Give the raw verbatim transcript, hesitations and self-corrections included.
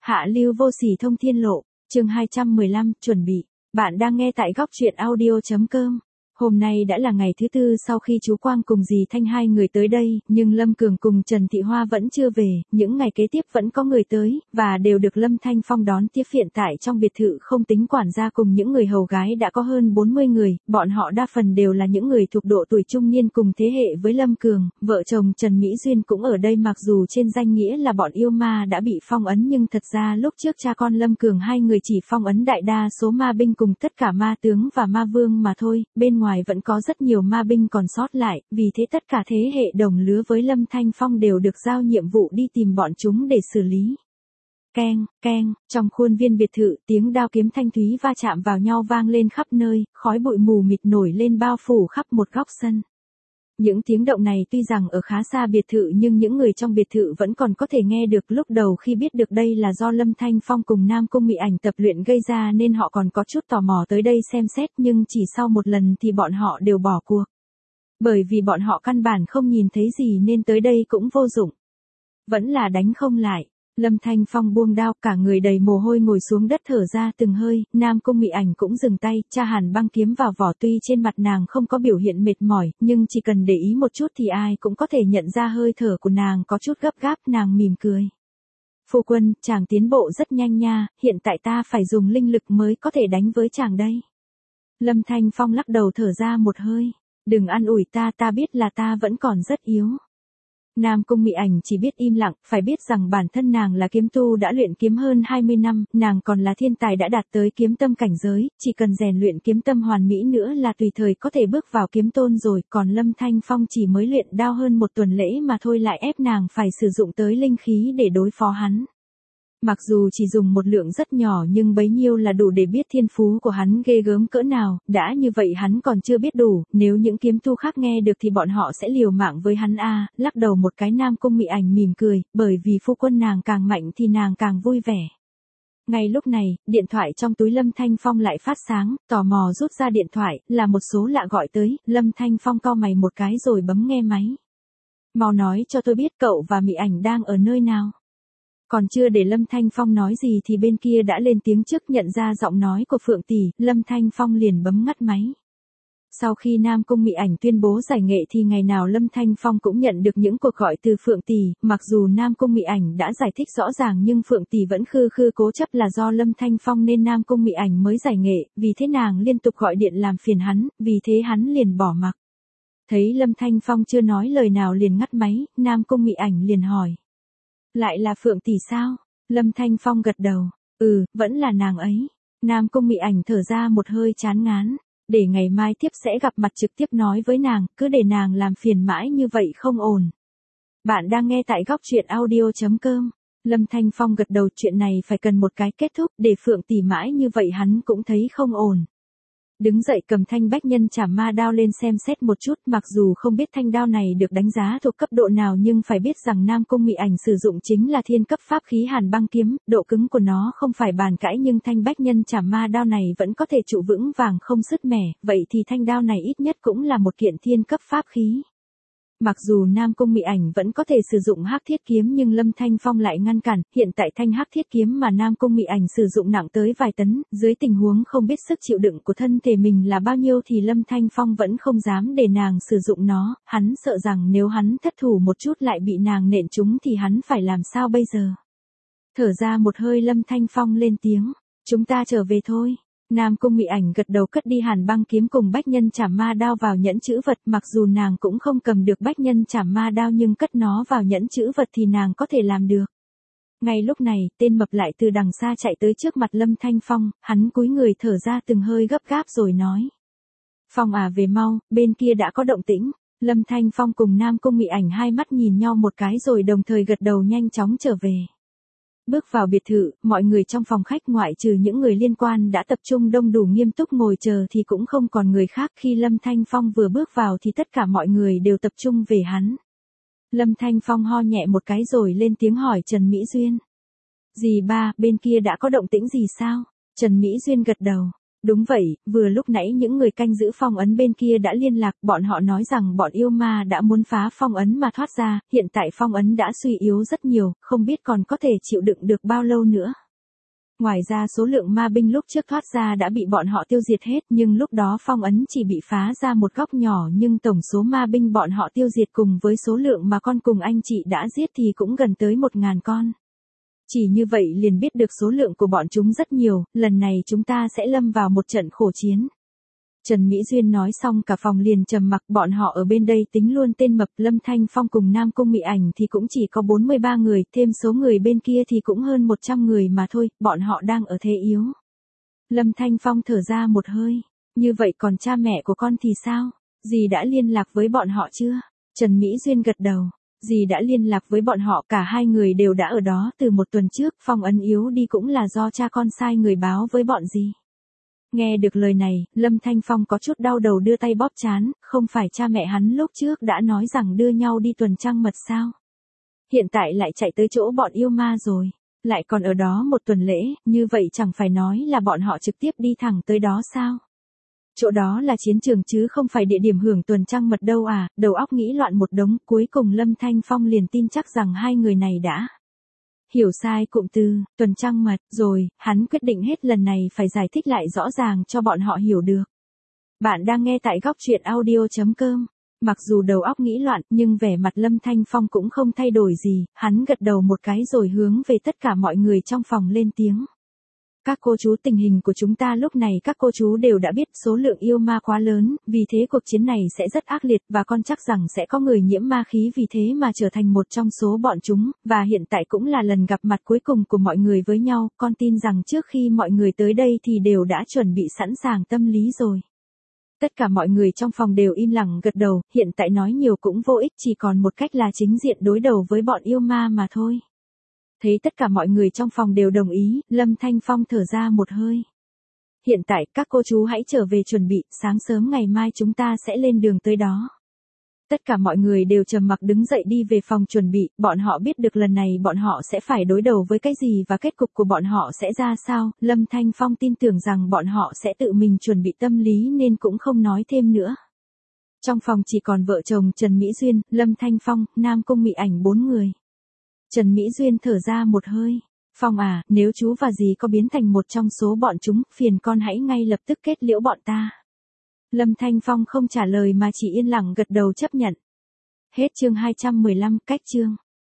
Hạ lưu vô sỉ thông thiên lộ, chương hai trăm mười lăm, chuẩn bị. Bạn đang nghe tại góc truyện audio chấm com. Hôm nay đã là ngày thứ tư sau khi chú Quang cùng dì Thanh hai người tới đây, nhưng Lâm Cường cùng Trần Thị Hoa vẫn chưa về, những ngày kế tiếp vẫn có người tới, và đều được Lâm Thanh Phong đón tiếp. Hiện tại trong biệt thự không tính quản gia cùng những người hầu gái đã có hơn bốn mươi người, bọn họ đa phần đều là những người thuộc độ tuổi trung niên cùng thế hệ với Lâm Cường, vợ chồng Trần Mỹ Duyên cũng ở đây. Mặc dù trên danh nghĩa là bọn yêu ma đã bị phong ấn nhưng thật ra lúc trước cha con Lâm Cường hai người chỉ phong ấn đại đa số ma binh cùng tất cả ma tướng và ma vương mà thôi, bên ngoài vẫn có rất nhiều ma binh còn sót lại, vì thế tất cả thế hệ đồng lứa với Lâm Thanh Phong đều được giao nhiệm vụ đi tìm bọn chúng để xử lý. Keng, keng, trong khuôn viên biệt thự, tiếng đao kiếm thanh thúy va chạm vào nhau vang lên khắp nơi, khói bụi mù mịt nổi lên bao phủ khắp một góc sân. Những tiếng động này tuy rằng ở khá xa biệt thự nhưng những người trong biệt thự vẫn còn có thể nghe được. Lúc đầu khi biết được đây là do Lâm Thanh Phong cùng Nam Cung Mị Ảnh tập luyện gây ra nên họ còn có chút tò mò tới đây xem xét, nhưng chỉ sau một lần thì bọn họ đều bỏ cuộc. Bởi vì bọn họ căn bản không nhìn thấy gì nên tới đây cũng vô dụng. Vẫn là đánh không lại. Lâm Thanh Phong buông đao, cả người đầy mồ hôi ngồi xuống đất thở ra từng hơi. Nam Cung Mị Ảnh cũng dừng tay, tra hàn băng kiếm vào vỏ. Tuy trên mặt nàng không có biểu hiện mệt mỏi, nhưng chỉ cần để ý một chút thì ai cũng có thể nhận ra hơi thở của nàng có chút gấp gáp. Nàng mỉm cười. Phu quân, chàng tiến bộ rất nhanh nha, hiện tại ta phải dùng linh lực mới có thể đánh với chàng đây. Lâm Thanh Phong lắc đầu thở ra một hơi. Đừng an ủi ta, ta biết là ta vẫn còn rất yếu. Nam Cung Mị Ảnh chỉ biết im lặng, phải biết rằng bản thân nàng là kiếm tu đã luyện kiếm hơn hai mươi năm, nàng còn là thiên tài đã đạt tới kiếm tâm cảnh giới, chỉ cần rèn luyện kiếm tâm hoàn mỹ nữa là tùy thời có thể bước vào kiếm tôn rồi, còn Lâm Thanh Phong chỉ mới luyện đao hơn một tuần lễ mà thôi lại ép nàng phải sử dụng tới linh khí để đối phó hắn. Mặc dù chỉ dùng một lượng rất nhỏ nhưng bấy nhiêu là đủ để biết thiên phú của hắn ghê gớm cỡ nào, đã như vậy hắn còn chưa biết đủ, nếu những kiếm tu khác nghe được thì bọn họ sẽ liều mạng với hắn a. À, lắc đầu một cái. Nam Cung Mị Ảnh mỉm cười, bởi vì phu quân nàng càng mạnh thì nàng càng vui vẻ. Ngay lúc này, điện thoại trong túi Lâm Thanh Phong lại phát sáng, tò mò rút ra điện thoại, là một số lạ gọi tới. Lâm Thanh Phong cau mày một cái rồi bấm nghe máy. Mau nói cho tôi biết cậu và Mị Ảnh đang ở nơi nào. Còn chưa để Lâm Thanh Phong nói gì thì bên kia đã lên tiếng trước. Nhận ra giọng nói của Phượng Tỷ, Lâm Thanh Phong liền bấm ngắt máy. Sau khi Nam Cung Mị Ảnh tuyên bố giải nghệ thì ngày nào Lâm Thanh Phong cũng nhận được những cuộc gọi từ Phượng Tỷ. Mặc dù Nam Cung Mị Ảnh đã giải thích rõ ràng nhưng Phượng Tỷ vẫn khư khư cố chấp là do Lâm Thanh Phong nên Nam Cung Mị Ảnh mới giải nghệ, vì thế nàng liên tục gọi điện làm phiền hắn, vì thế hắn liền bỏ mặc. Thấy Lâm Thanh Phong chưa nói lời nào liền ngắt máy, Nam Cung Mị Ảnh liền hỏi. Lại là Phượng Tỷ sao? Lâm Thanh Phong gật đầu. Ừ, vẫn là nàng ấy. Nam Cung Mị Ảnh thở ra một hơi chán ngán. Để ngày mai tiếp sẽ gặp mặt trực tiếp nói với nàng, cứ để nàng làm phiền mãi như vậy không ổn. Bạn đang nghe tại góc truyện audio chấm com. Lâm Thanh Phong gật đầu, chuyện này phải cần một cái kết thúc, để Phượng Tỷ mãi như vậy hắn cũng thấy không ổn. Đứng dậy cầm thanh bách nhân chảm ma đao lên xem xét một chút, mặc dù không biết thanh đao này được đánh giá thuộc cấp độ nào nhưng phải biết rằng Nam Cung Mị Ảnh sử dụng chính là thiên cấp pháp khí hàn băng kiếm, độ cứng của nó không phải bàn cãi nhưng thanh bách nhân chảm ma đao này vẫn có thể trụ vững vàng không sứt mẻ, vậy thì thanh đao này ít nhất cũng là một kiện thiên cấp pháp khí. Mặc dù Nam Cung Mị Ảnh vẫn có thể sử dụng hắc thiết kiếm nhưng Lâm Thanh Phong lại ngăn cản, hiện tại thanh hắc thiết kiếm mà Nam Cung Mị Ảnh sử dụng nặng tới vài tấn, dưới tình huống không biết sức chịu đựng của thân thể mình là bao nhiêu thì Lâm Thanh Phong vẫn không dám để nàng sử dụng nó, hắn sợ rằng nếu hắn thất thủ một chút lại bị nàng nện trúng thì hắn phải làm sao bây giờ. Thở ra một hơi Lâm Thanh Phong lên tiếng, chúng ta trở về thôi. Nam Cung Mị Ảnh gật đầu cất đi hàn băng kiếm cùng bách nhân chảm ma đao vào nhẫn chữ vật, mặc dù nàng cũng không cầm được bách nhân chảm ma đao nhưng cất nó vào nhẫn chữ vật thì nàng có thể làm được. Ngay lúc này, tên mập lại từ đằng xa chạy tới trước mặt Lâm Thanh Phong, hắn cúi người thở ra từng hơi gấp gáp rồi nói. Phong à, về mau, bên kia đã có động tĩnh. Lâm Thanh Phong cùng Nam Cung Mị Ảnh hai mắt nhìn nhau một cái rồi đồng thời gật đầu nhanh chóng trở về. Bước vào biệt thự, mọi người trong phòng khách ngoại trừ những người liên quan đã tập trung đông đủ nghiêm túc ngồi chờ thì cũng không còn người khác. Khi Lâm Thanh Phong vừa bước vào thì tất cả mọi người đều tập trung về hắn. Lâm Thanh Phong ho nhẹ một cái rồi lên tiếng hỏi Trần Mỹ Duyên. Dì ba, bên kia đã có động tĩnh gì sao? Trần Mỹ Duyên gật đầu. Đúng vậy, vừa lúc nãy những người canh giữ phong ấn bên kia đã liên lạc, bọn họ nói rằng bọn yêu ma đã muốn phá phong ấn mà thoát ra, hiện tại phong ấn đã suy yếu rất nhiều, không biết còn có thể chịu đựng được bao lâu nữa. Ngoài ra số lượng ma binh lúc trước thoát ra đã bị bọn họ tiêu diệt hết, nhưng lúc đó phong ấn chỉ bị phá ra một góc nhỏ, nhưng tổng số ma binh bọn họ tiêu diệt cùng với số lượng mà con cùng anh chị đã giết thì cũng gần tới một ngàn con. Chỉ như vậy liền biết được số lượng của bọn chúng rất nhiều, lần này chúng ta sẽ lâm vào một trận khổ chiến. Trần Mỹ Duyên nói xong cả phòng liền trầm mặc, bọn họ ở bên đây tính luôn tên mập Lâm Thanh Phong cùng Nam Cung Mị Ảnh thì cũng chỉ có bốn mươi ba người, thêm số người bên kia thì cũng hơn một trăm người mà thôi, bọn họ đang ở thế yếu. Lâm Thanh Phong thở ra một hơi, như vậy còn cha mẹ của con thì sao? Dì đã liên lạc với bọn họ chưa? Trần Mỹ Duyên gật đầu. Dì đã liên lạc với bọn họ, cả hai người đều đã ở đó từ một tuần trước, phong ấn yếu đi cũng là do cha con sai người báo với bọn dì. Nghe được lời này, Lâm Thanh Phong có chút đau đầu đưa tay bóp trán, không phải cha mẹ hắn lúc trước đã nói rằng đưa nhau đi tuần trăng mật sao? Hiện tại lại chạy tới chỗ bọn yêu ma rồi, lại còn ở đó một tuần lễ, như vậy chẳng phải nói là bọn họ trực tiếp đi thẳng tới đó sao? Chỗ đó là chiến trường chứ không phải địa điểm hưởng tuần trăng mật đâu à, đầu óc nghĩ loạn một đống, cuối cùng Lâm Thanh Phong liền tin chắc rằng hai người này đã hiểu sai cụm từ, tuần trăng mật, rồi, hắn quyết định hết lần này phải giải thích lại rõ ràng cho bọn họ hiểu được. Bạn đang nghe tại góc truyện audio chấm com. Mặc dù đầu óc nghĩ loạn, nhưng vẻ mặt Lâm Thanh Phong cũng không thay đổi gì, hắn gật đầu một cái rồi hướng về tất cả mọi người trong phòng lên tiếng. Các cô chú, tình hình của chúng ta lúc này các cô chú đều đã biết, số lượng yêu ma quá lớn, vì thế cuộc chiến này sẽ rất ác liệt và con chắc rằng sẽ có người nhiễm ma khí vì thế mà trở thành một trong số bọn chúng, và hiện tại cũng là lần gặp mặt cuối cùng của mọi người với nhau, con tin rằng trước khi mọi người tới đây thì đều đã chuẩn bị sẵn sàng tâm lý rồi. Tất cả mọi người trong phòng đều im lặng gật đầu, hiện tại nói nhiều cũng vô ích, chỉ còn một cách là chính diện đối đầu với bọn yêu ma mà thôi. Thấy tất cả mọi người trong phòng đều đồng ý, Lâm Thanh Phong thở ra một hơi. Hiện tại các cô chú hãy trở về chuẩn bị, sáng sớm ngày mai chúng ta sẽ lên đường tới đó. Tất cả mọi người đều trầm mặc đứng dậy đi về phòng chuẩn bị, bọn họ biết được lần này bọn họ sẽ phải đối đầu với cái gì và kết cục của bọn họ sẽ ra sao, Lâm Thanh Phong tin tưởng rằng bọn họ sẽ tự mình chuẩn bị tâm lý nên cũng không nói thêm nữa. Trong phòng chỉ còn vợ chồng Trần Mỹ Duyên, Lâm Thanh Phong, Nam Cung Mị Ảnh bốn người. Trần Mỹ Duyên thở ra một hơi. Phong à, nếu chú và dì có biến thành một trong số bọn chúng, phiền con hãy ngay lập tức kết liễu bọn ta. Lâm Thanh Phong không trả lời mà chỉ yên lặng gật đầu chấp nhận. Hết chương hai trăm mười lăm, cách chương.